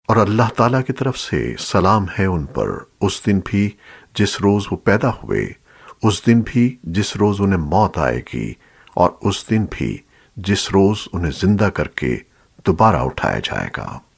और अल्लाह ताला की तरफ से सलाम है उन पर उस दिन भी जिस रोज वो पैदा हुए, उस दिन भी जिस रोज उन्हें मौत आएगी, और उस दिन भी जिस रोज उन्हें जिंदा करके दोबारा उठाया जाएगा।